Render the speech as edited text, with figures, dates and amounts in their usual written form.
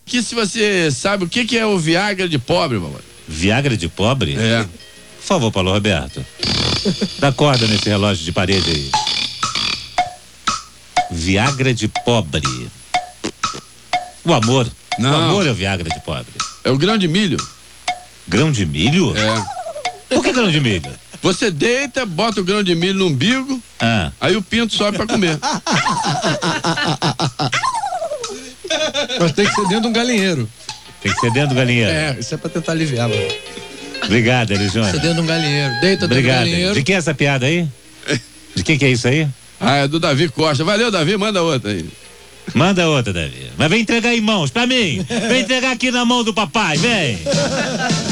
aqui se você sabe o que é o Viagra de pobre, mamãe. Viagra de pobre? É. Por favor, Paulo Roberto. Dá corda nesse relógio de parede aí. Viagra de pobre. O amor. Não. O amor é o Viagra de pobre. É o grão de milho. Grão de milho? É. Por que grão de milho? Você deita, bota o grão de milho no umbigo, aí o pinto sobe pra comer. Mas tem que ser dentro de um galinheiro. Tem que ser dentro do galinheiro. É, isso é pra tentar aliviar, mano. Obrigado, Elisônia. Você dentro de um galinheiro. Deita dentro do Obrigado. galinheiro. De quem é essa piada aí? De quem que é isso aí? Ah, é do Davi Costa. Valeu, Davi, manda outra aí. Manda outra, Davi. Mas vem entregar em mãos, pra mim. Vem entregar aqui na mão do papai, vem.